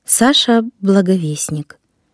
Саша Благовестник.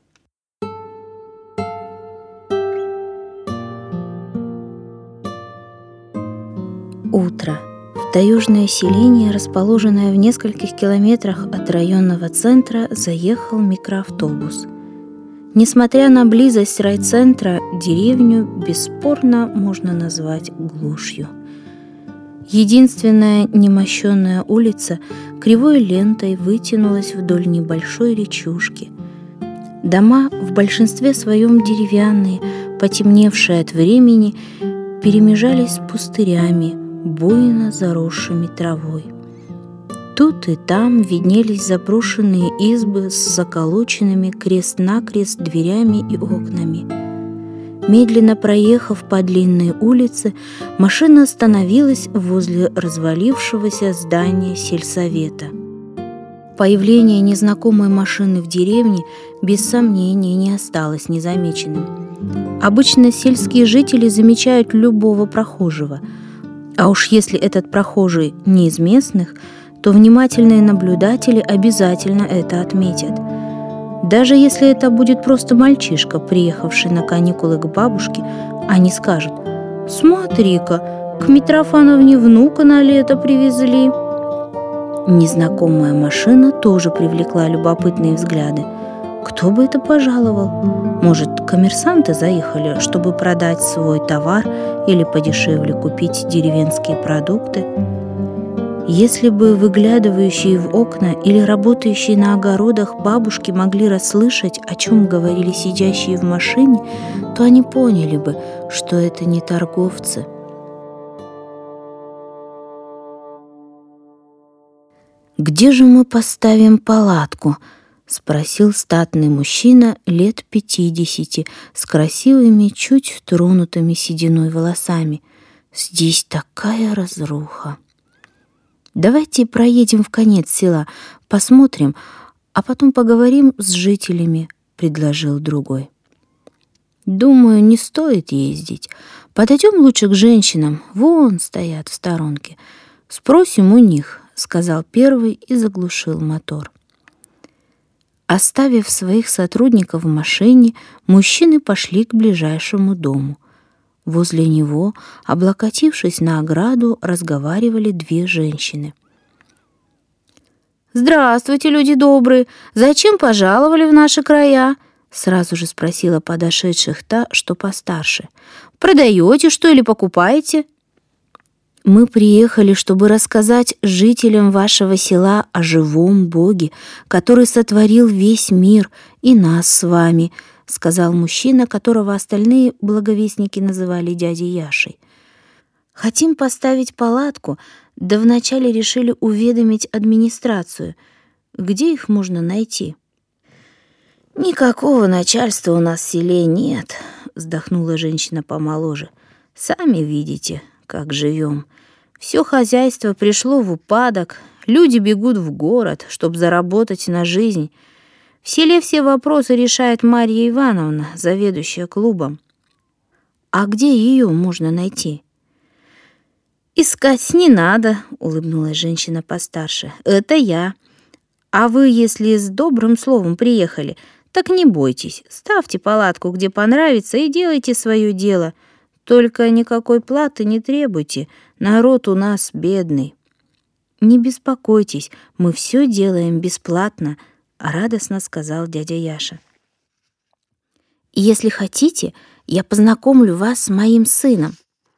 Утро. В таежное селение, расположенное в нескольких километрах от районного центра, заехал микроавтобус. Несмотря на близость райцентра, деревню бесспорно можно назвать глушью. Единственная немощенная улица кривой лентой вытянулась вдоль небольшой речушки. Дома, в большинстве своем деревянные, потемневшие от времени, перемежались с пустырями, буйно заросшими травой. Тут и там виднелись заброшенные избы с заколоченными крест-накрест дверями и окнами. Медленно проехав по длинной улице, машина остановилась возле развалившегося здания сельсовета. Появление незнакомой машины в деревне без сомнения не осталось незамеченным. Обычно сельские жители замечают любого прохожего, а уж если этот прохожий не из местных, то внимательные наблюдатели обязательно это отметят. Даже если это будет просто мальчишка, приехавший на каникулы к бабушке, они скажут: «Смотри-ка, к Митрофановне внука на лето привезли». Незнакомая машина тоже привлекла любопытные взгляды. Кто бы это пожаловал? Может, коммерсанты заехали, чтобы продать свой товар или подешевле купить деревенские продукты? Если бы выглядывающие в окна или работающие на огородах бабушки могли расслышать, о чем говорили сидящие в машине, то они поняли бы, что это не торговцы. «Где же мы поставим палатку?» — спросил статный мужчина лет 50 с красивыми, чуть тронутыми сединой волосами. «Здесь такая разруха». «Давайте проедем в конец села, посмотрим, а потом поговорим с жителями», — предложил другой. «Думаю, не стоит ездить. Подойдем лучше к женщинам, вон стоят в сторонке. Спросим у них», — сказал первый и заглушил мотор. Оставив своих сотрудников в машине, мужчины пошли к ближайшему дому. Возле него, облокотившись на ограду, разговаривали две женщины. «Здравствуйте, люди добрые! Зачем пожаловали в наши края?» Сразу же спросила подошедших та, что постарше. «Продаете что или покупаете?» «Мы приехали, чтобы рассказать жителям вашего села о живом Боге, который сотворил весь мир и нас с вами», — сказал мужчина, которого остальные благовестники называли дядей Яшей. «Хотим поставить палатку, да вначале решили уведомить администрацию. Где их можно найти?» «Никакого начальства у нас в селе нет», — вздохнула женщина помоложе. «Сами видите, как живем. Все хозяйство пришло в упадок, люди бегут в город, чтобы заработать на жизнь. В селе все вопросы решает Марья Ивановна, заведующая клубом». «А где ее можно найти?» «Искать не надо», — улыбнулась женщина постарше. «Это я. А вы, если с добрым словом приехали, так не бойтесь. Ставьте палатку, где понравится, и делайте свое дело. Только никакой платы не требуйте. Народ у нас бедный». «Не беспокойтесь, мы все делаем бесплатно», — радостно сказал дядя Яша. «Если хотите, я познакомлю вас с моим сыном».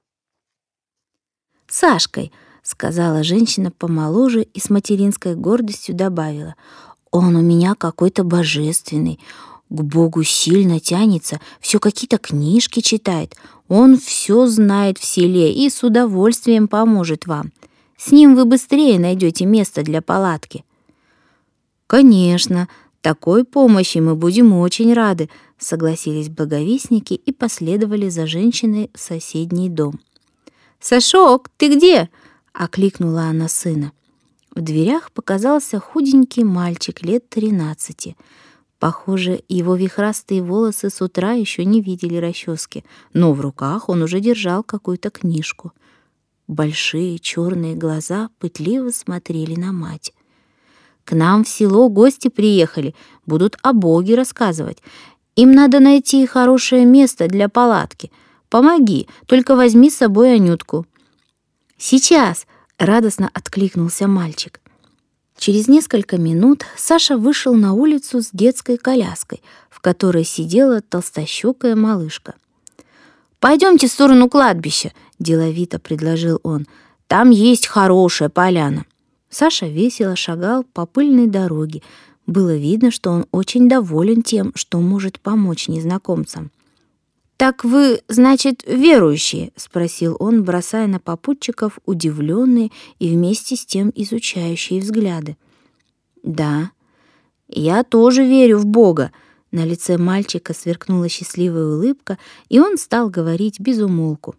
«Сашкой», — сказала женщина помоложе и с материнской гордостью добавила. «Он у меня какой-то божественный, к Богу сильно тянется, все какие-то книжки читает. Он все знает в селе и с удовольствием поможет вам. С ним вы быстрее найдете место для палатки». «Конечно, такой помощи мы будем очень рады», — согласились благовестники и последовали за женщиной в соседний дом. «Сашок, ты где?» — окликнула она сына. В дверях показался худенький мальчик лет 13. Похоже, его вихрастые волосы с утра еще не видели расчески, но в руках он уже держал какую-то книжку. Большие черные глаза пытливо смотрели на мать. К нам в село гости приехали, будут о Боге рассказывать. Им надо найти хорошее место для палатки. Помоги, только возьми с собой Анютку». «Сейчас!» — радостно откликнулся мальчик. Через несколько минут Саша вышел на улицу с детской коляской, в которой сидела толстощекая малышка. «Пойдемте в сторону кладбища», — деловито предложил он. «Там есть хорошая поляна». Саша весело шагал по пыльной дороге. Было видно, что он очень доволен тем, что может помочь незнакомцам. «Так вы, значит, верующие?» — спросил он, бросая на попутчиков удивленные и вместе с тем изучающие взгляды. «Да, я тоже верю в Бога». На лице мальчика сверкнула счастливая улыбка, и он стал говорить без умолку.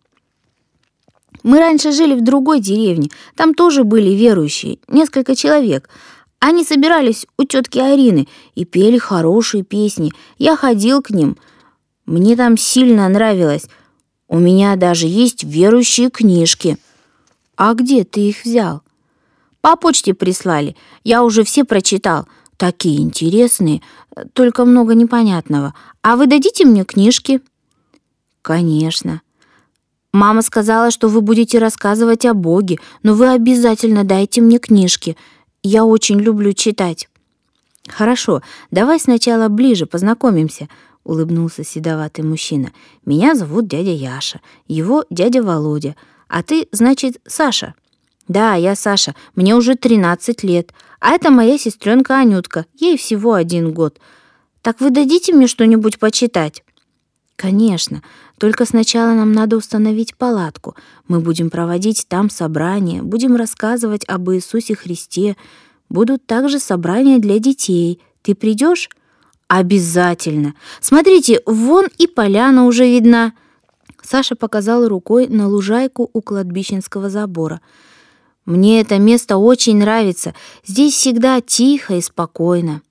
«Мы раньше жили в другой деревне, там тоже были верующие, несколько человек. Они собирались у тетки Арины и пели хорошие песни. Я ходил к ним. Мне там сильно нравилось. У меня даже есть верующие книжки». «А где ты их взял?» «По почте прислали. Я уже все прочитал. Такие интересные, только много непонятного. А вы дадите мне книжки?» «Конечно. Мама сказала, что вы будете рассказывать о Боге, но вы обязательно дайте мне книжки. Я очень люблю читать». «Хорошо, давай сначала ближе познакомимся», — улыбнулся седоватый мужчина. «Меня зовут дядя Яша, его дядя Володя, а ты, значит, Саша». «Да, я Саша, мне уже 13 лет, а это моя сестренка Анютка, ей всего 1 год. Так вы дадите мне что-нибудь почитать?» «Конечно, только сначала нам надо установить палатку. Мы будем проводить там собрания, будем рассказывать об Иисусе Христе. Будут также собрания для детей. Ты придешь?» «Обязательно! Смотрите, вон и поляна уже видна!» Саша показал рукой на лужайку у кладбищенского забора. «Мне это место очень нравится. Здесь всегда тихо и спокойно».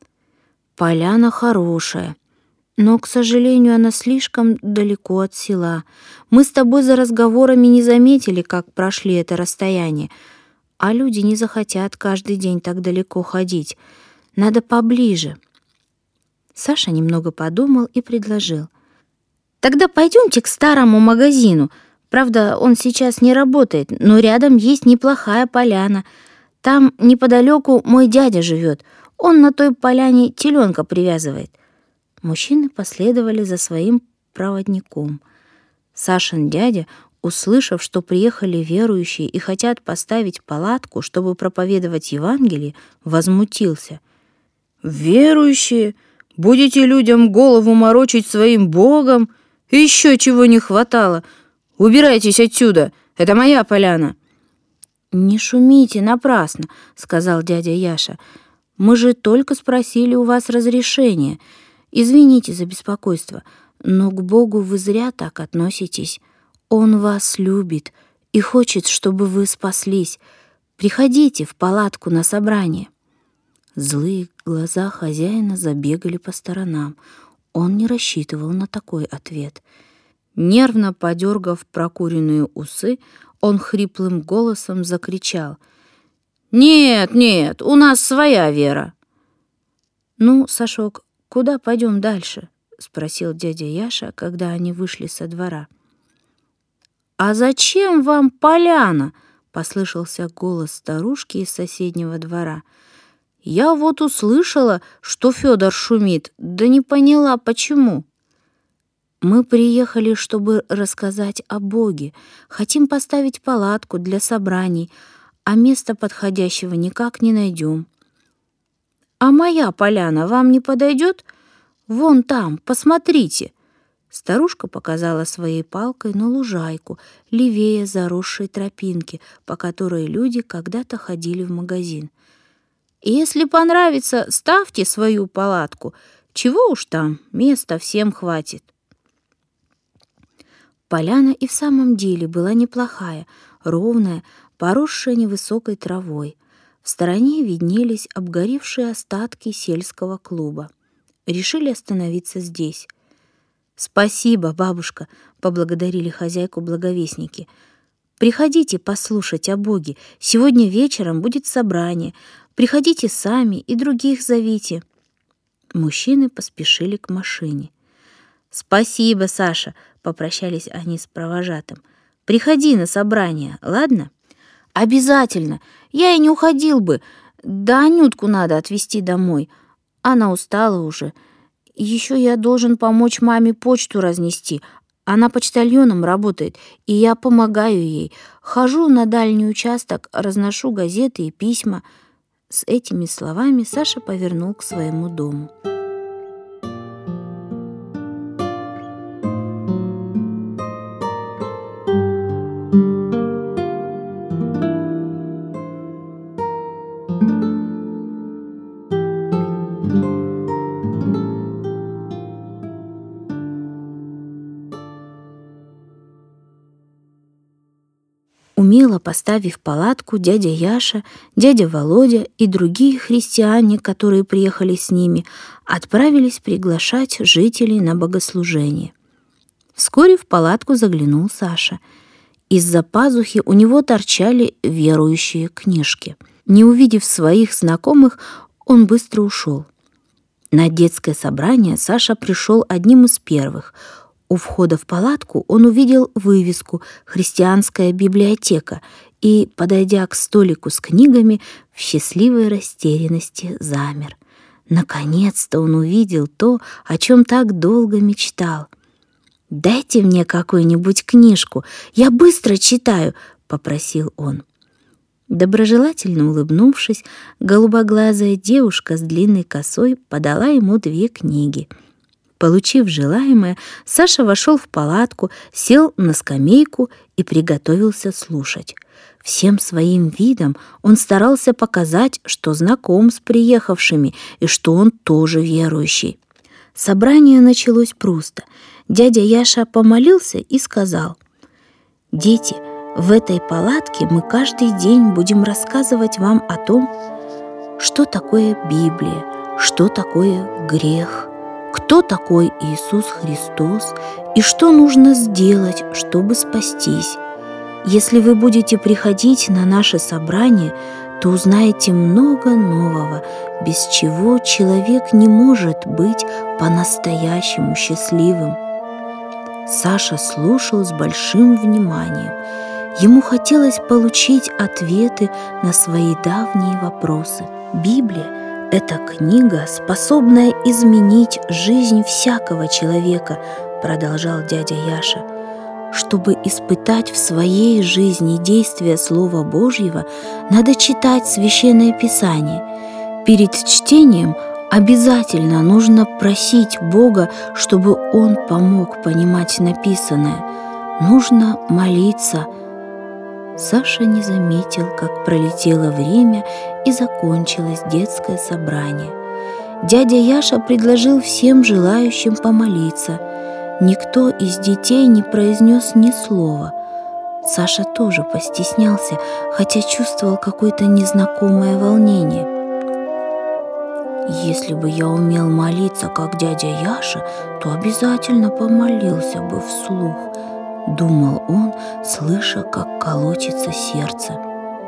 «Поляна хорошая, но, к сожалению, она слишком далеко от села. Мы с тобой за разговорами не заметили, как прошли это расстояние. А люди не захотят каждый день так далеко ходить. Надо поближе». Саша немного подумал и предложил. «Тогда пойдемте к старому магазину. Правда, он сейчас не работает, но рядом есть неплохая поляна. Там неподалеку мой дядя живет. Он на той поляне теленка привязывает». Мужчины последовали за своим проводником. Сашин дядя, услышав, что приехали верующие и хотят поставить палатку, чтобы проповедовать Евангелие, возмутился. «Верующие? Будете людям голову морочить своим Богом? Еще чего не хватало! Убирайтесь отсюда! Это моя поляна!» «Не шумите напрасно», — сказал дядя Яша. «Мы же только спросили у вас разрешения. Извините за беспокойство, но к Богу вы зря так относитесь. Он вас любит и хочет, чтобы вы спаслись. Приходите в палатку на собрание». Злые глаза хозяина забегали по сторонам. Он не рассчитывал на такой ответ. Нервно подергав прокуренные усы, он хриплым голосом закричал: «Нет, нет, у нас своя вера». «Ну, Сашок, куда пойдем дальше?» — спросил дядя Яша, когда они вышли со двора. «А зачем вам поляна?» — послышался голос старушки из соседнего двора. «Я вот услышала, что Федор шумит, да не поняла, почему». «Мы приехали, чтобы рассказать о Боге. Хотим поставить палатку для собраний, а места подходящего никак не найдем». «А моя поляна вам не подойдет? Вон там, посмотрите». Старушка показала своей палкой на лужайку, левее заросшей тропинки, по которой люди когда-то ходили в магазин. «Если понравится, ставьте свою палатку. Чего уж там, места всем хватит». Поляна и в самом деле была неплохая, ровная, поросшая невысокой травой. В стороне виднелись обгоревшие остатки сельского клуба. Решили остановиться здесь. «Спасибо, бабушка», — поблагодарили хозяйку благовестники. «Приходите послушать о Боге. Сегодня вечером будет собрание. Приходите сами и других зовите». Мужчины поспешили к машине. «Спасибо, Саша», — попрощались они с провожатым. «Приходи на собрание, ладно?» «Обязательно. Я и не уходил бы. Да Анютку надо отвезти домой. Она устала уже. Еще я должен помочь маме почту разнести. Она почтальоном работает, и я помогаю ей. Хожу на дальний участок, разношу газеты и письма». С этими словами Саша повернул к своему дому. Умело поставив палатку, дядя Яша, дядя Володя и другие христиане, которые приехали с ними, отправились приглашать жителей на богослужение. Вскоре в палатку заглянул Саша. Из-за пазухи у него торчали верующие книжки. Не увидев своих знакомых, он быстро ушел. На детское собрание Саша пришел одним из первых. У входа в палатку он увидел вывеску «Христианская библиотека» и, подойдя к столику с книгами, в счастливой растерянности замер. Наконец-то он увидел то, о чем так долго мечтал. «Дайте мне какую-нибудь книжку, я быстро читаю», — попросил он. Доброжелательно улыбнувшись, голубоглазая девушка с длинной косой подала ему 2 книги. Получив желаемое, Саша вошел в палатку, сел на скамейку и приготовился слушать. Всем своим видом он старался показать, что знаком с приехавшими и что он тоже верующий. Собрание началось просто. Дядя Яша помолился и сказал: «Дети, в этой палатке мы каждый день будем рассказывать вам о том, что такое Библия, что такое грех, кто такой Иисус Христос и что нужно сделать, чтобы спастись. Если вы будете приходить на наше собрание, то узнаете много нового, без чего человек не может быть по-настоящему счастливым». Саша слушал с большим вниманием. Ему хотелось получить ответы на свои давние вопросы. Библия — это книга, способная изменить жизнь всякого человека, продолжал дядя Яша. Чтобы испытать в своей жизни действие Слова Божьего, надо читать Священное Писание. Перед чтением обязательно нужно просить Бога, чтобы Он помог понимать написанное. Нужно молиться. Саша не заметил, как пролетело время и закончилось детское собрание. Дядя Яша предложил всем желающим помолиться. Никто из детей не произнес ни слова. Саша тоже постеснялся, хотя чувствовал какое-то незнакомое волнение. «Если бы я умел молиться, как дядя Яша, то обязательно помолился бы вслух», — думал он, слыша, как колотится сердце.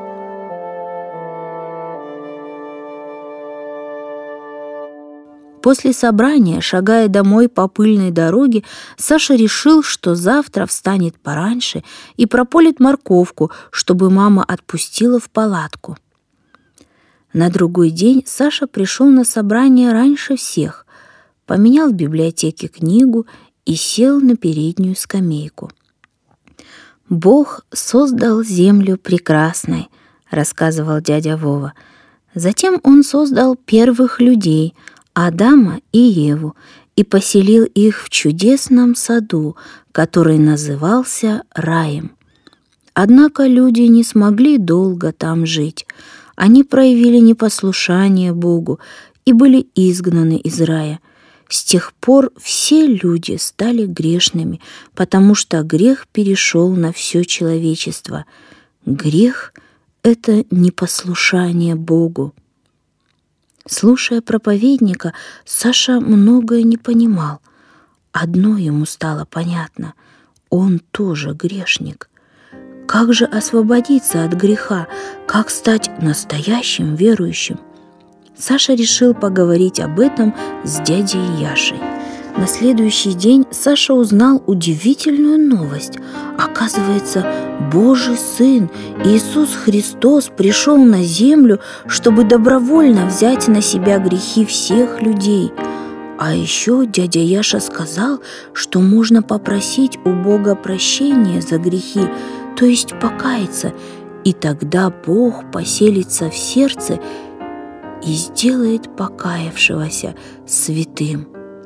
После собрания, шагая домой по пыльной дороге, Саша решил, что завтра встанет пораньше и прополит морковку, чтобы мама отпустила в палатку. На другой день Саша пришел на собрание раньше всех, поменял в библиотеке книгу и сел на переднюю скамейку. «Бог создал землю прекрасной», — рассказывал дядя Вова. «Затем Он создал первых людей, Адама и Еву, и поселил их в чудесном саду, который назывался раем. Однако люди не смогли долго там жить. Они проявили непослушание Богу и были изгнаны из рая. С тех пор все люди стали грешными, потому что грех перешел на все человечество. Грех — это непослушание Богу». Слушая проповедника, Саша многое не понимал. Одно ему стало понятно — он тоже грешник. Как же освободиться от греха? Как стать настоящим верующим? Саша решил поговорить об этом с дядей Яшей. На следующий день Саша узнал удивительную новость. Оказывается, Божий Сын Иисус Христос пришел на землю, чтобы добровольно взять на себя грехи всех людей. А еще дядя Яша сказал, что можно попросить у Бога прощения за грехи, то есть покаяться, и тогда Бог поселится в сердце и сделает покаявшегося святым.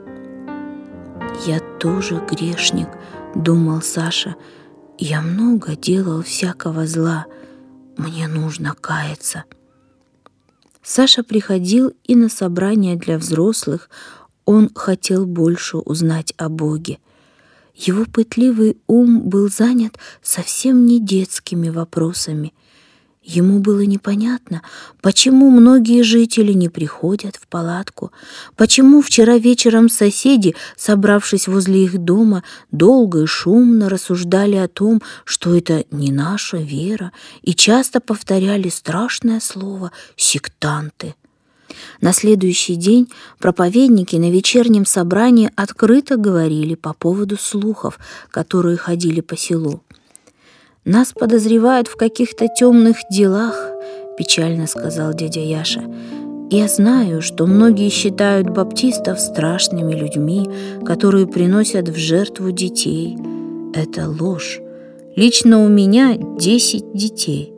«Я тоже грешник», — думал Саша. «Я много делал всякого зла. Мне нужно каяться». Саша приходил и на собрания для взрослых. Он хотел больше узнать о Боге. Его пытливый ум был занят совсем не детскими вопросами. Ему было непонятно, почему многие жители не приходят в палатку, почему вчера вечером соседи, собравшись возле их дома, долго и шумно рассуждали о том, что это не наша вера, и часто повторяли страшное слово «сектанты». На следующий день проповедники на вечернем собрании открыто говорили по поводу слухов, которые ходили по селу. «Нас подозревают в каких-то темных делах», — печально сказал дядя Яша. «Я знаю, что многие считают баптистов страшными людьми, которые приносят в жертву детей. Это ложь. Лично у меня 10 детей».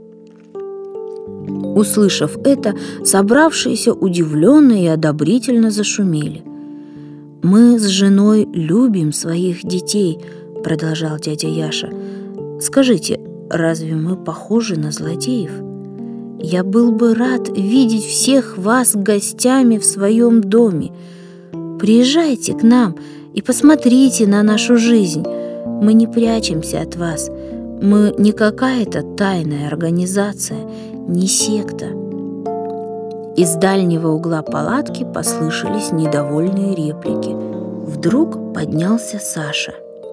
Услышав это, собравшиеся удивленно и одобрительно зашумели. «Мы с женой любим своих детей», — продолжал дядя Яша. «Скажите, разве мы похожи на злодеев? Я был бы рад видеть всех вас гостями в своем доме. Приезжайте к нам и посмотрите на нашу жизнь. Мы не прячемся от вас. Мы не какая-то тайная организация, не секта». Из дальнего угла палатки послышались недовольные реплики. Вдруг поднялся Саша.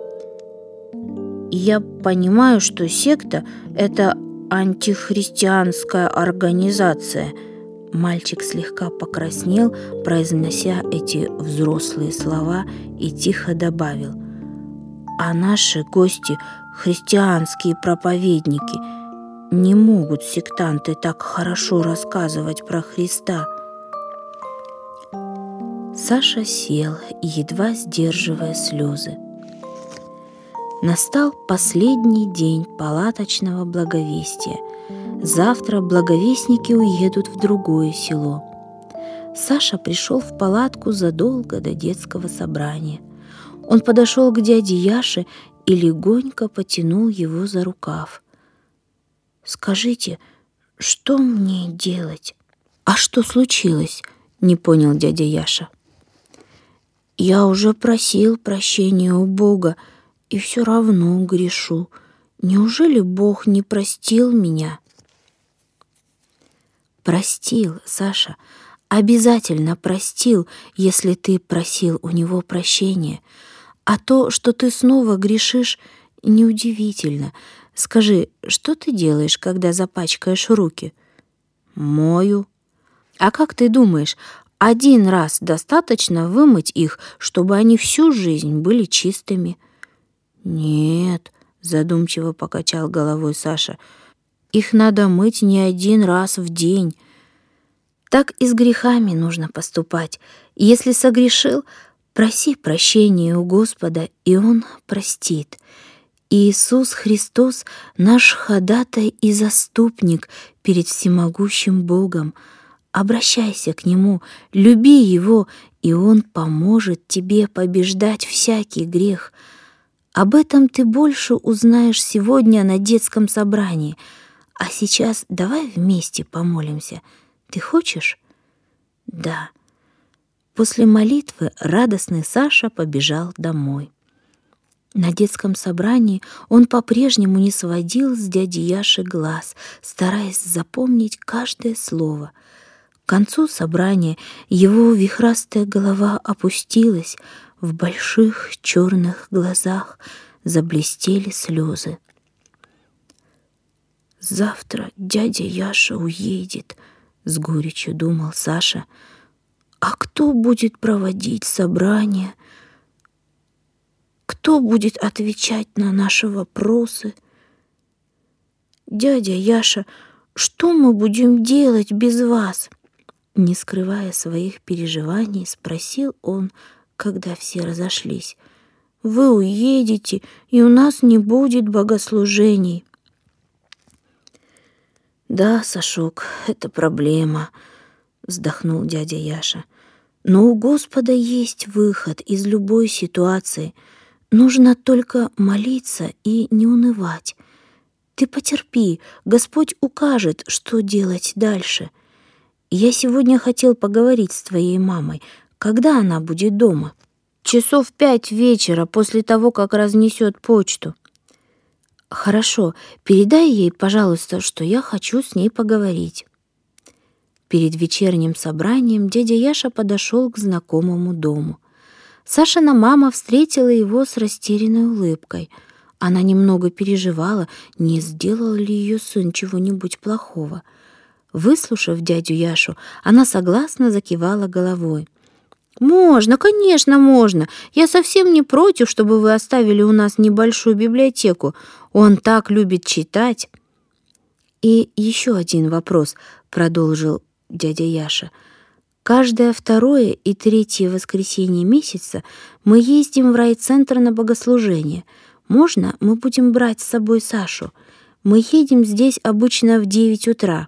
«Я понимаю, что секта – это антихристианская организация». Мальчик слегка покраснел, произнося эти взрослые слова, и тихо добавил: «А наши гости, христианские проповедники, не могут сектанты так хорошо рассказывать про Христа». Саша сел, едва сдерживая слезы. Настал последний день палаточного благовестия. Завтра благовестники уедут в другое село. Саша пришел в палатку задолго до детского собрания. Он подошел к дяде Яше и легонько потянул его за рукав. «Скажите, что мне делать?» «А что случилось?» — не понял дядя Яша. «Я уже просил прощения у Бога, и все равно грешу. Неужели Бог не простил меня?» «Простил, Саша, обязательно простил, если ты просил у Него прощения. А то, что ты снова грешишь, неудивительно. Скажи, что ты делаешь, когда запачкаешь руки?» «Мою». «А как ты думаешь, один раз достаточно вымыть их, чтобы они всю жизнь были чистыми?» «Нет», — задумчиво покачал головой Саша, «их надо мыть не один раз в день». Так и с грехами нужно поступать. Если согрешил, проси прощения у Господа, и Он простит. Иисус Христос — наш ходатай и заступник перед всемогущим Богом. Обращайся к Нему, люби Его, и Он поможет тебе побеждать всякий грех. Об этом ты больше узнаешь сегодня на детском собрании. А сейчас давай вместе помолимся. Ты хочешь? Да. После молитвы радостный Саша побежал домой. На детском собрании он по-прежнему не сводил с дяди Яши глаз, стараясь запомнить каждое слово. К концу собрания его вихрастая голова опустилась, в больших черных глазах заблестели слезы. «Завтра дядя Яша уедет», — с горечью думал Саша. «А кто будет проводить собрание? Кто будет отвечать на наши вопросы? Дядя Яша, что мы будем делать без вас?» Не скрывая своих переживаний, спросил он, когда все разошлись. «Вы уедете, и у нас не будет богослужений». «Да, Сашок, это проблема», — вздохнул дядя Яша. «Но у Господа есть выход из любой ситуации. Нужно только молиться и не унывать. Ты потерпи, Господь укажет, что делать дальше. Я сегодня хотел поговорить с твоей мамой. Когда она будет дома?» «Часов 5 вечера, после того, как разнесет почту». «Хорошо, передай ей, пожалуйста, что я хочу с ней поговорить». Перед вечерним собранием дядя Яша подошел к знакомому дому. Сашина мама встретила его с растерянной улыбкой. Она немного переживала, не сделал ли ее сын чего-нибудь плохого. Выслушав дядю Яшу, она согласно закивала головой. «Можно, конечно, можно. Я совсем не против, чтобы вы оставили у нас небольшую библиотеку. Он так любит читать». «И еще один вопрос», — продолжил дядя Яша. «Каждое 2 и 3 воскресенье месяца мы ездим в райцентр на богослужение. Можно мы будем брать с собой Сашу? Мы едем здесь обычно в 9 утра».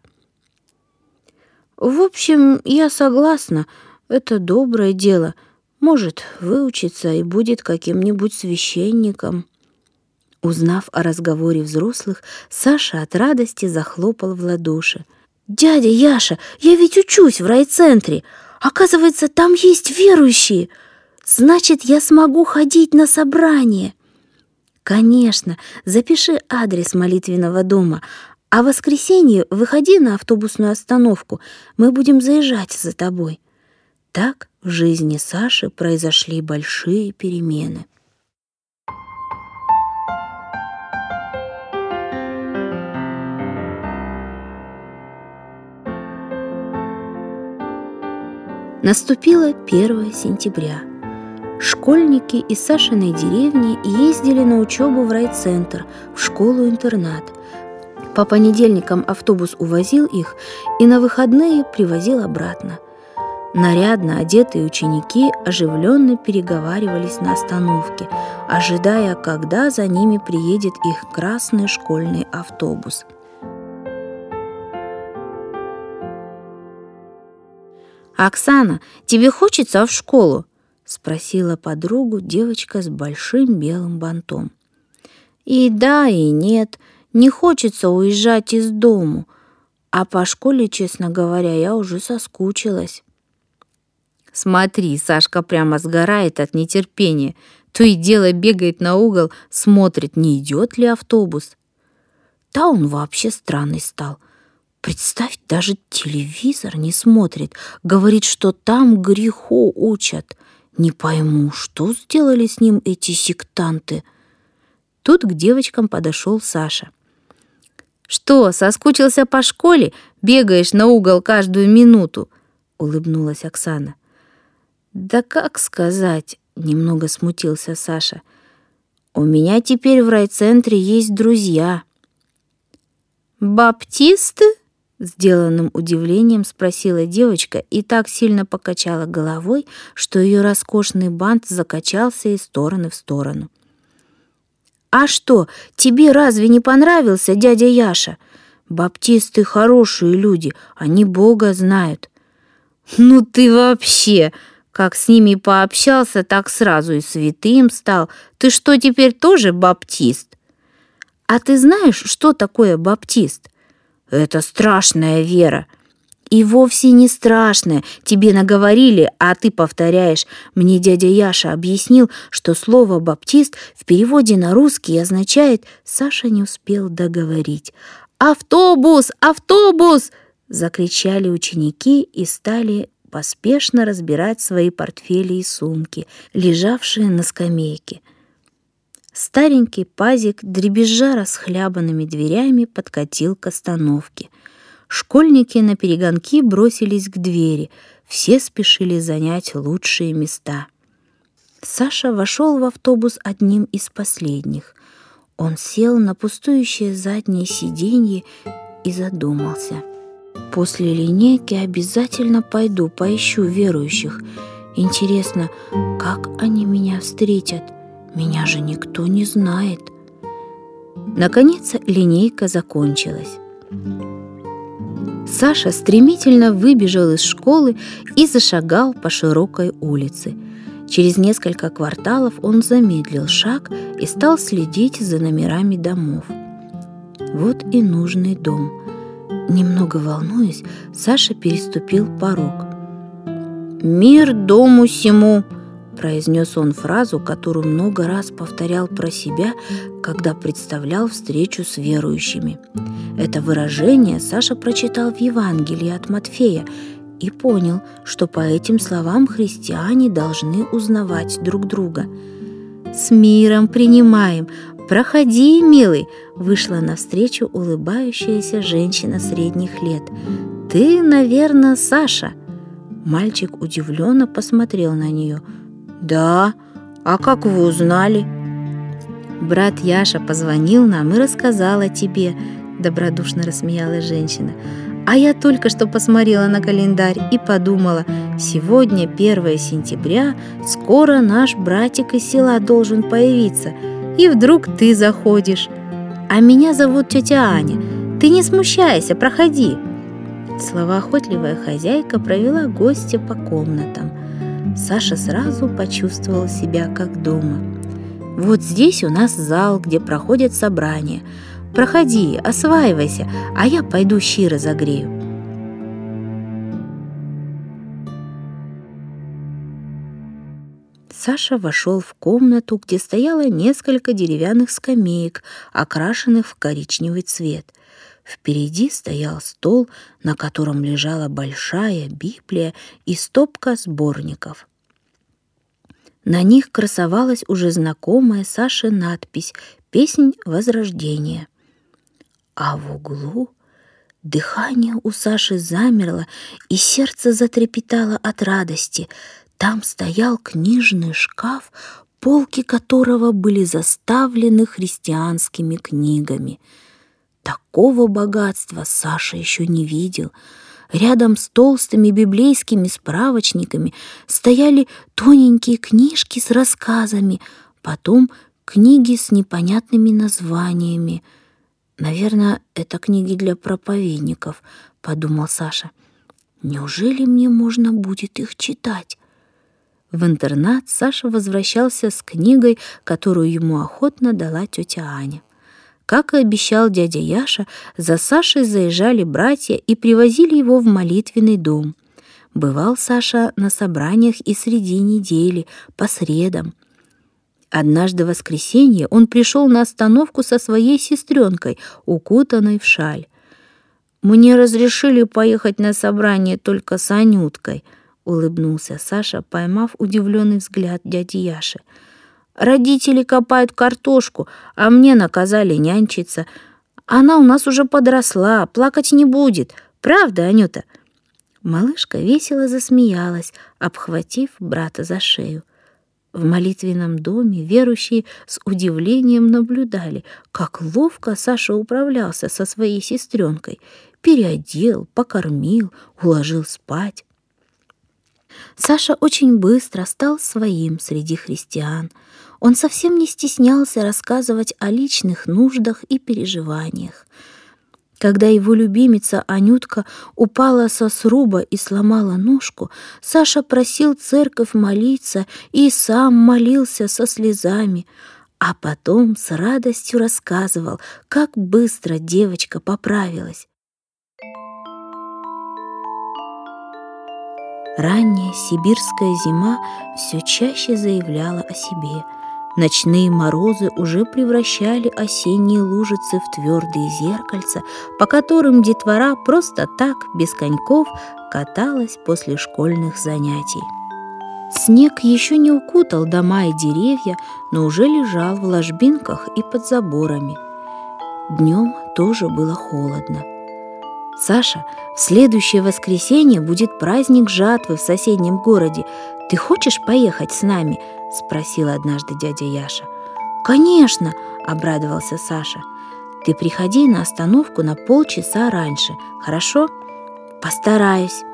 «В общем, я согласна. Это доброе дело. Может, выучится и будет каким-нибудь священником». Узнав о разговоре взрослых, Саша от радости захлопал в ладоши. «Дядя Яша, я ведь учусь в райцентре. Оказывается, там есть верующие. Значит, я смогу ходить на собрание». «Конечно, запиши адрес молитвенного дома, а в воскресенье выходи на автобусную остановку. Мы будем заезжать за тобой». Так в жизни Саши произошли большие перемены. Наступило 1 сентября. Школьники из Сашиной деревни ездили на учебу в райцентр, в школу-интернат. По понедельникам автобус увозил их и на выходные привозил обратно. Нарядно одетые ученики оживленно переговаривались на остановке, ожидая, когда за ними приедет их красный школьный автобус. «Оксана, тебе хочется в школу?» — спросила подругу девочка с большим белым бантом. «И да, и нет. Не хочется уезжать из дому. А по школе, честно говоря, я уже соскучилась». «Смотри, Сашка прямо сгорает от нетерпения. То и дело бегает на угол, смотрит, не идет ли автобус». Да он вообще странный стал. Представь, даже телевизор не смотрит. Говорит, что там греху учат. Не пойму, что сделали с ним эти сектанты. Тут к девочкам подошел Саша. «Что, соскучился по школе? Бегаешь на угол каждую минуту?» — улыбнулась Оксана. «Да как сказать?» — немного смутился Саша. «У меня теперь в райцентре есть друзья». «Баптисты?» — сделанным удивлением спросила девочка и так сильно покачала головой, что ее роскошный бант закачался из стороны в сторону. «А что, тебе разве не понравился дядя Яша? Баптисты хорошие люди, они Бога знают». «Ну ты вообще! Как с ними пообщался, так сразу и святым стал. Ты что, теперь тоже баптист?» «А ты знаешь, что такое баптист?» «Это страшная вера». «И вовсе не страшная. Тебе наговорили, а ты повторяешь. Мне дядя Яша объяснил, что слово «баптист» в переводе на русский означает...» Саша не успел договорить. «Автобус! Автобус!» — закричали ученики и стали поспешно разбирать свои портфели и сумки, лежавшие на скамейке. Старенький пазик, дребезжа расхлябанными дверями, подкатил к остановке. Школьники наперегонки бросились к двери, все спешили занять лучшие места. Саша вошел в автобус одним из последних. Он сел на пустующее заднее сиденье и задумался. После линейки обязательно пойду, поищу верующих. Интересно, как они меня встретят? Меня же никто не знает. Наконец линейка закончилась. Саша стремительно выбежал из школы и зашагал по широкой улице. Через несколько кварталов он замедлил шаг и стал следить за номерами домов. Вот и нужный дом. Немного волнуясь, Саша переступил порог. «Мир дому сему!» — произнес он фразу, которую много раз повторял про себя, когда представлял встречу с верующими. Это выражение Саша прочитал в Евангелии от Матфея и понял, что по этим словам христиане должны узнавать друг друга. «С миром принимаем! Проходи, милый!» — вышла навстречу улыбающаяся женщина средних лет. «Ты, наверное, Саша?» Мальчик удивленно посмотрел на нее. «Да, а как вы узнали?» «Брат Яша позвонил нам и рассказал о тебе», — добродушно рассмеялась женщина. «А я только что посмотрела на календарь и подумала, сегодня 1 сентября, скоро наш братик из села должен появиться, и вдруг ты заходишь. А меня зовут тетя Аня. Ты не смущайся, проходи». Словоохотливая хозяйка провела гостя по комнатам. Саша сразу почувствовал себя как дома. «Вот здесь у нас зал, где проходят собрания. Проходи, осваивайся, а я пойду щи разогрею». Саша вошел в комнату, где стояло несколько деревянных скамеек, окрашенных в коричневый цвет. Впереди стоял стол, на котором лежала большая Библия и стопка сборников. На них красовалась уже знакомая Саше надпись «Песнь Возрождения». А в углу дыхание у Саши замерло, и сердце затрепетало от радости. Там стоял книжный шкаф, полки которого были заставлены христианскими книгами. Такого богатства Саша еще не видел. Рядом с толстыми библейскими справочниками стояли тоненькие книжки с рассказами, потом книги с непонятными названиями. «Наверное, это книги для проповедников», — подумал Саша. «Неужели мне можно будет их читать?» В интернат Саша возвращался с книгой, которую ему охотно дала тетя Аня. Как и обещал дядя Яша, за Сашей заезжали братья и привозили его в молитвенный дом. Бывал Саша на собраниях и среди недели, по средам. Однажды в воскресенье он пришел на остановку со своей сестренкой, укутанной в шаль. «Мне разрешили поехать на собрание только с Анюткой», — улыбнулся Саша, поймав удивленный взгляд дяди Яши. «Родители копают картошку, а мне наказали нянчиться. Она у нас уже подросла, плакать не будет. Правда, Анюта?» Малышка весело засмеялась, обхватив брата за шею. В молитвенном доме верующие с удивлением наблюдали, как ловко Саша управлялся со своей сестренкой. Переодел, покормил, уложил спать. Саша очень быстро стал своим среди христиан. Он совсем не стеснялся рассказывать о личных нуждах и переживаниях. Когда его любимица Анютка упала со сруба и сломала ножку, Саша просил церковь молиться и сам молился со слезами, а потом с радостью рассказывал, как быстро девочка поправилась. Ранняя сибирская зима все чаще заявляла о себе. Ночные морозы уже превращали осенние лужицы в твердые зеркальца, по которым детвора просто так, без коньков, каталась после школьных занятий. Снег еще не укутал дома и деревья, но уже лежал в ложбинках и под заборами. Днем тоже было холодно. «Саша, в следующее воскресенье будет праздник жатвы в соседнем городе. Ты хочешь поехать с нами?» – спросил однажды дядя Яша. «Конечно!» – обрадовался Саша. «Ты приходи на остановку на полчаса раньше, хорошо?» «Постараюсь».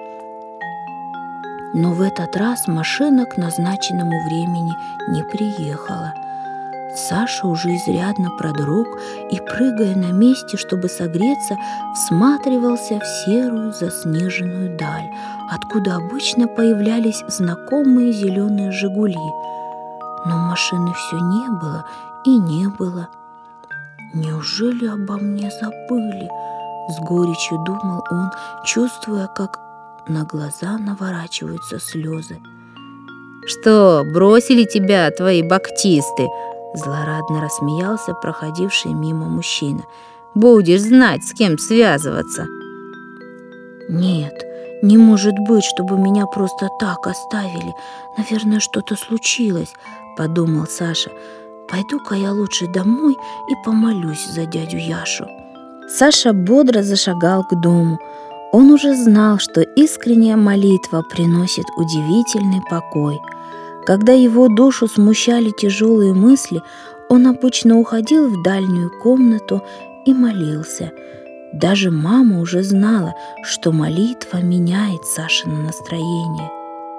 Но в этот раз машина к назначенному времени не приехала. Саша уже изрядно продрог и, прыгая на месте, чтобы согреться, всматривался в серую заснеженную даль, откуда обычно появлялись знакомые зеленые «Жигули». Но машины все не было и не было. «Неужели обо мне забыли?» — с горечью думал он, чувствуя, как на глаза наворачиваются слезы. «Что, бросили тебя твои баптисты?» — злорадно рассмеялся проходивший мимо мужчина. «Будешь знать, с кем связываться». «Нет, не может быть, чтобы меня просто так оставили. Наверное, что-то случилось», — подумал Саша. «Пойду-ка я лучше домой и помолюсь за дядю Яшу». Саша бодро зашагал к дому. Он уже знал, что искренняя молитва приносит удивительный покой. Когда его душу смущали тяжелые мысли, он обычно уходил в дальнюю комнату и молился. Даже мама уже знала, что молитва меняет Сашино настроение.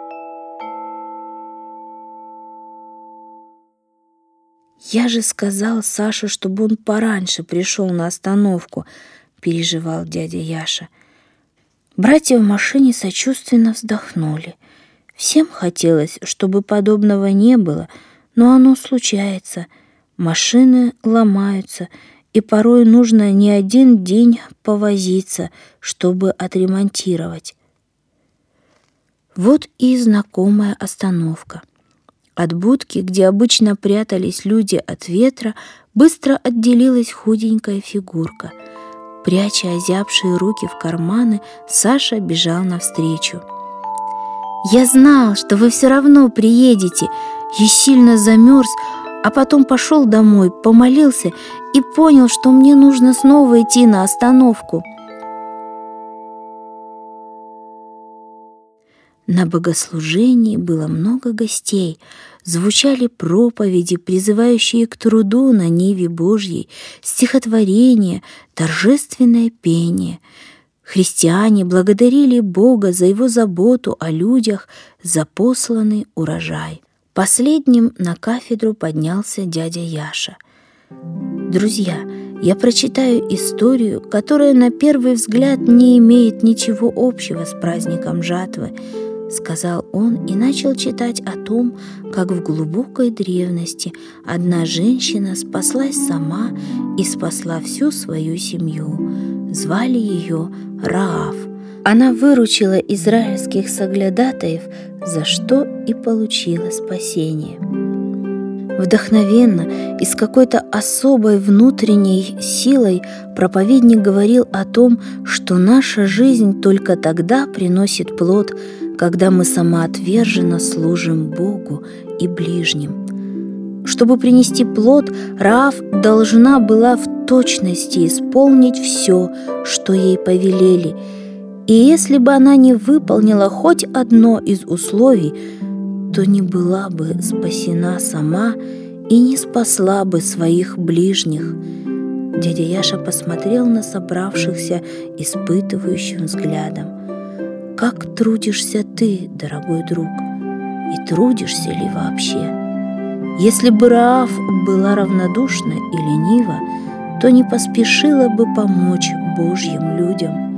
«Я же сказал Саше, чтобы он пораньше пришел на остановку», — переживал дядя Яша. Братья в машине сочувственно вздохнули. Всем хотелось, чтобы подобного не было, но оно случается. Машины ломаются, и порой нужно не один день повозиться, чтобы отремонтировать. Вот и знакомая остановка. От будки, где обычно прятались люди от ветра, быстро отделилась худенькая фигурка. Пряча озябшие руки в карманы, Саша бежал навстречу. «Я знал, что вы все равно приедете. Я сильно замерз, а потом пошел домой, помолился и понял, что мне нужно снова идти на остановку». На богослужении было много гостей. Звучали проповеди, призывающие к труду на ниве Божьей, стихотворения, торжественное пение. Христиане благодарили Бога за его заботу о людях, за посланный урожай. Последним на кафедру поднялся дядя Яша. «Друзья, я прочитаю историю, которая на первый взгляд не имеет ничего общего с праздником жатвы», — сказал он и начал читать о том, как в глубокой древности одна женщина спаслась сама и спасла всю свою семью. Звали ее Раав. Она выручила израильских соглядатаев, за что и получила спасение. Вдохновенно и с какой-то особой внутренней силой проповедник говорил о том, что наша жизнь только тогда приносит плод, когда мы самоотверженно служим Богу и ближним. Чтобы принести плод, Раав должна была в точности исполнить все, что ей повелели, и если бы она не выполнила хоть одно из условий, то не была бы спасена сама и не спасла бы своих ближних. Дядя Яша посмотрел на собравшихся испытывающим взглядом. «Как трудишься ты, дорогой друг? И трудишься ли вообще?» Если бы Раав была равнодушна и ленива, то не поспешила бы помочь Божьим людям.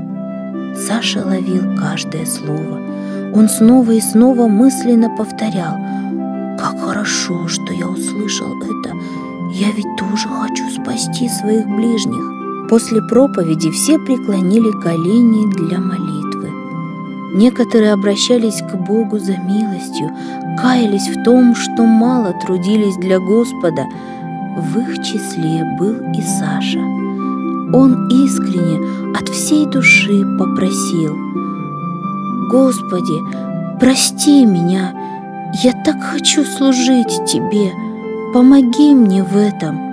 Саша ловил каждое слово. Он снова и снова мысленно повторял: «Как хорошо, что я услышал это! Я ведь тоже хочу спасти своих ближних!» После проповеди все преклонили колени для молитвы. Некоторые обращались к Богу за милостью, каялись в том, что мало трудились для Господа. В их числе был и Саша. Он искренне, от всей души попросил: «Господи, прости меня, я так хочу служить тебе, помоги мне в этом».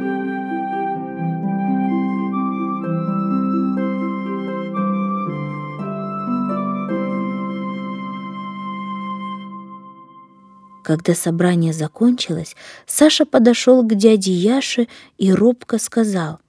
Когда собрание закончилось, Саша подошел к дяде Яше и робко сказал: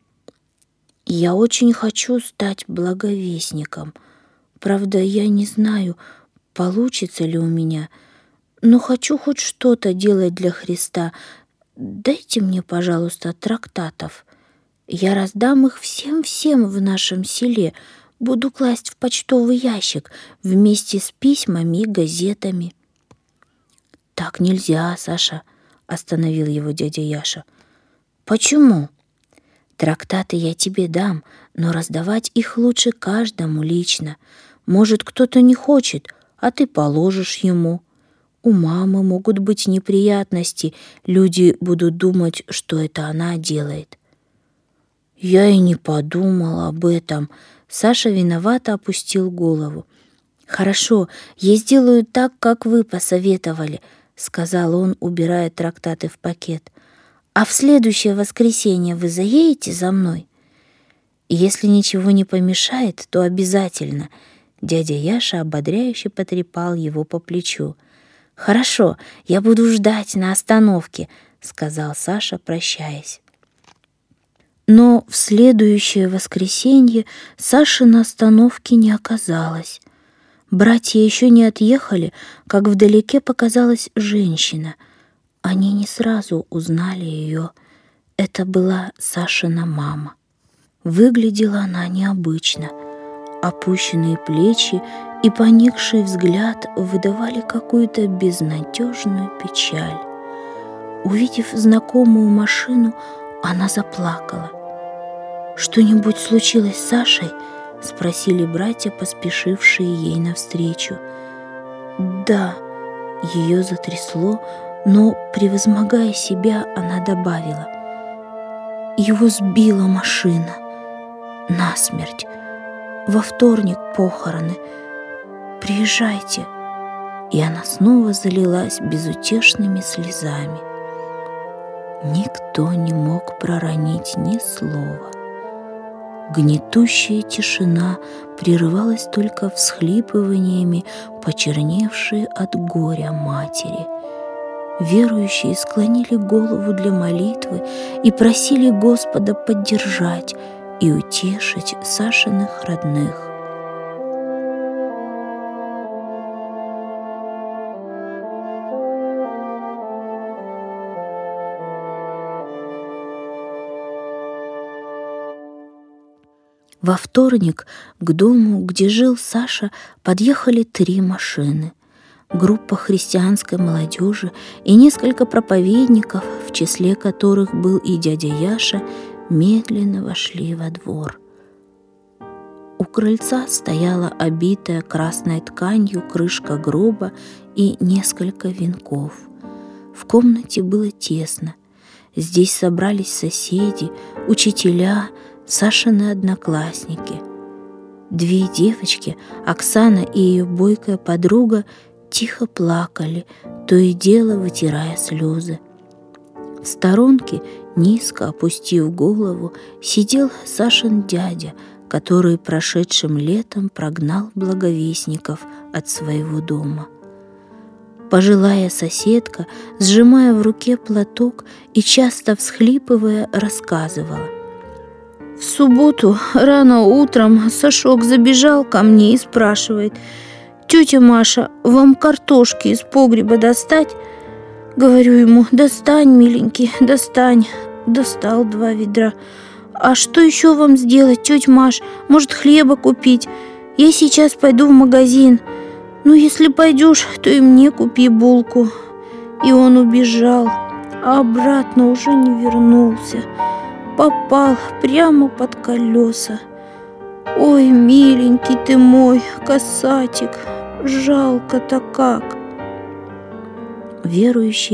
«Я очень хочу стать благовестником. Правда, я не знаю, получится ли у меня, но хочу хоть что-то делать для Христа. Дайте мне, пожалуйста, трактатов. Я раздам их всем в нашем селе, буду класть в почтовый ящик вместе с письмами и газетами». «Так нельзя, Саша», — остановил его дядя Яша. «Почему?» «Трактаты я тебе дам, но раздавать их лучше каждому лично. Может, кто-то не хочет, а ты положишь ему. У мамы могут быть неприятности, люди будут думать, что это она делает». «Я и не подумал об этом», — Саша виновато опустил голову. «Хорошо, я сделаю так, как вы посоветовали», — сказал он, убирая трактаты в пакет. «А в следующее воскресенье вы заедете за мной?» «Если ничего не помешает, то обязательно», — дядя Яша ободряюще потрепал его по плечу. «Хорошо, я буду ждать на остановке», — сказал Саша, прощаясь. Но в следующее воскресенье Саши на остановке не оказалось. Братья еще не отъехали, как вдалеке показалась женщина. Они не сразу узнали ее. Это была Сашина мама. Выглядела она необычно. Опущенные плечи и поникший взгляд выдавали какую-то безнадежную печаль. Увидев знакомую машину, она заплакала. «Что-нибудь случилось с Сашей?» — спросили братья, поспешившие ей навстречу. «Да», — ее затрясло, но, превозмогая себя, она добавила: «Его сбила машина насмерть. Во вторник похороны. Приезжайте». И она снова залилась безутешными слезами. Никто не мог проронить ни слова. Гнетущая тишина прерывалась только всхлипываниями почерневшей от горя матери. Верующие склонили голову для молитвы и просили Господа поддержать и утешить Сашиных родных. Во вторник к дому, где жил Саша, подъехали 3 машины. Группа христианской молодежи и несколько проповедников, в числе которых был и дядя Яша, медленно вошли во двор. У крыльца стояла обитая красной тканью крышка гроба и несколько венков. В комнате было тесно. Здесь собрались соседи, учителя, Сашины одноклассники. 2 девочки, Оксана и ее бойкая подруга, тихо плакали, то и дело вытирая слезы. В сторонке, низко опустив голову, сидел Сашин дядя, который прошедшим летом прогнал благовестников от своего дома. Пожилая соседка, сжимая в руке платок и часто всхлипывая, рассказывала: «В субботу рано утром Сашок забежал ко мне и спрашивает: «Тетя Маша, вам картошки из погреба достать?» Говорю ему: «Достань, миленький, достань». Достал 2 ведра. «А что еще вам сделать, тетя Маш? Может, хлеба купить? Я сейчас пойду в магазин». «Ну, если пойдешь, то и мне купи булку». И он убежал, а обратно уже не вернулся. Попал прямо под колеса. «Ой, миленький ты мой, касатик, жалко-то как». Верующие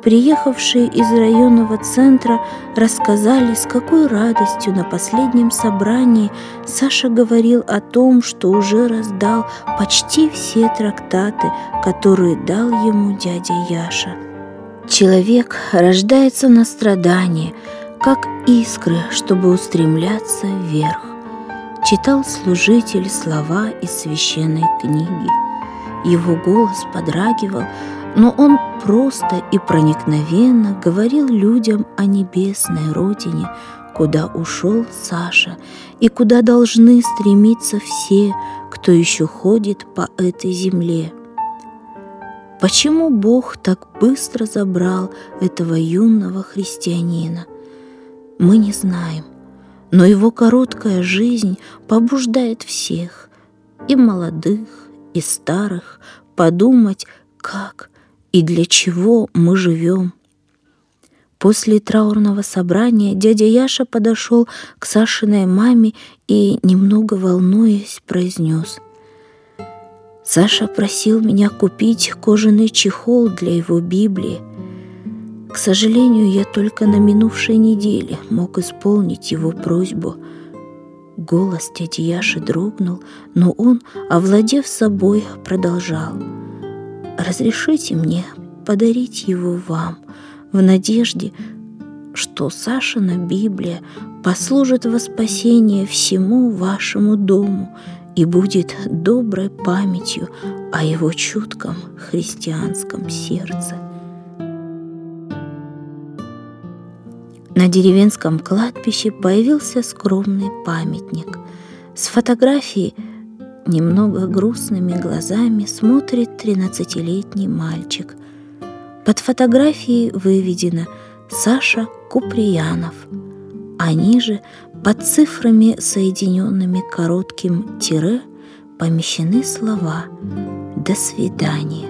приехавшие из районного центра рассказали, с какой радостью на последнем собрании Саша говорил о том, что уже раздал почти все трактаты, которые дал ему дядя Яша. Человек рождается на страдания, как искры, чтобы устремляться вверх. Читал служитель слова из священной книги. Его голос подрагивал, но он просто и проникновенно говорил людям о небесной родине, куда ушел Саша и куда должны стремиться все, кто еще ходит по этой земле. Почему Бог так быстро забрал этого юного христианина? Мы не знаем, но его короткая жизнь побуждает всех, и молодых, и старых, подумать, как и для чего мы живем. После траурного собрания дядя Яша подошел к Сашиной маме и, немного волнуясь, произнес: «Саша просил меня купить кожаный чехол для его Библии. К сожалению, я только на минувшей неделе мог исполнить его просьбу». Голос дяди Яши дрогнул, но он, овладев собой, продолжал: «Разрешите мне подарить его вам в надежде, что Сашина Библия послужит во спасение всему вашему дому и будет доброй памятью о его чутком христианском сердце». На деревенском кладбище появился скромный памятник. С фотографии немного грустными глазами смотрит 13-летний мальчик. Под фотографией выведено «Саша Куприянов», а ниже, под цифрами, соединенными коротким тире, помещены слова «До свидания».